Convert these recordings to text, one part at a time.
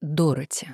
Дороти.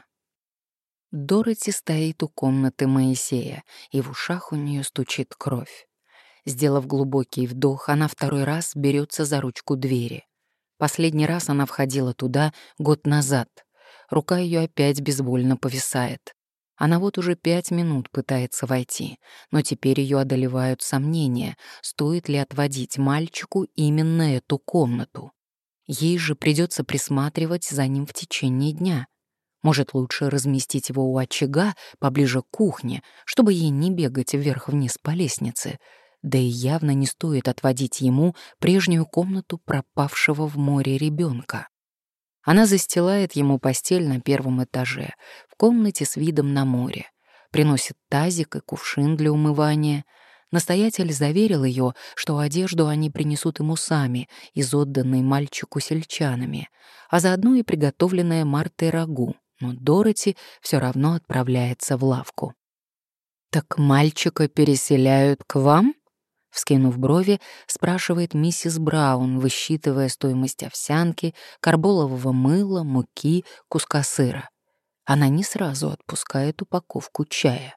Дороти стоит у комнаты Моисея, и в ушах у нее стучит кровь. Сделав глубокий вдох, она второй раз берется за ручку двери. Последний раз она входила туда год назад. Рука ее опять безвольно повисает. Она вот уже 5 минут пытается войти, но теперь ее одолевают сомнения, стоит ли отводить мальчику именно эту комнату. Ей же придется присматривать за ним в течение дня. Может, лучше разместить его у очага, поближе к кухне, чтобы ей не бегать вверх-вниз по лестнице. Да и явно не стоит отводить ему прежнюю комнату пропавшего в море ребенка. Она застилает ему постель на первом этаже, в комнате с видом на море. Приносит тазик и кувшин для умывания. Настоятель заверил ее, что одежду они принесут ему сами, из отданной мальчику сельчанами, а заодно и приготовленное Мартой рагу. Но Дороти все равно отправляется в лавку. «Так мальчика переселяют к вам?» Вскинув брови, спрашивает миссис Браун, высчитывая стоимость овсянки, карболового мыла, муки, куска сыра. Она не сразу отпускает упаковку чая.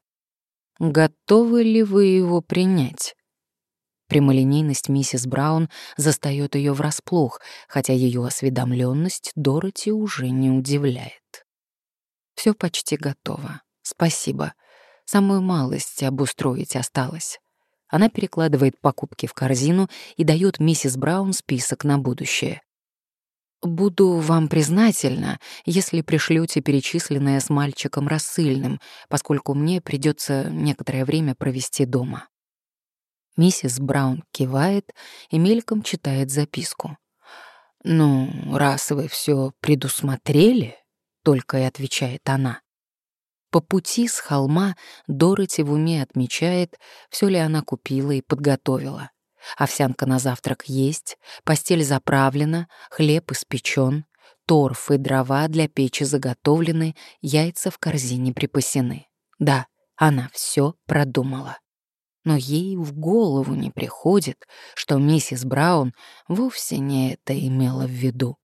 «Готовы ли вы его принять?» Прямолинейность миссис Браун застаёт ее врасплох, хотя ее осведомленность Дороти уже не удивляет. Все почти готово. Спасибо. Самую малость обустроить осталось. Она перекладывает покупки в корзину и дает миссис Браун список на будущее. Буду вам признательна, если пришлете перечисленное с мальчиком рассыльным, поскольку мне придется некоторое время провести дома. Миссис Браун кивает и мельком читает записку. «Ну, раз вы все предусмотрели», — только и отвечает она. По пути с холма Дороти в уме отмечает, все ли она купила и подготовила. Овсянка на завтрак есть, постель заправлена, хлеб испечен, торф и дрова для печи заготовлены, яйца в корзине припасены. Да, она все продумала. Но ей в голову не приходит, что миссис Браун вовсе не это имела в виду.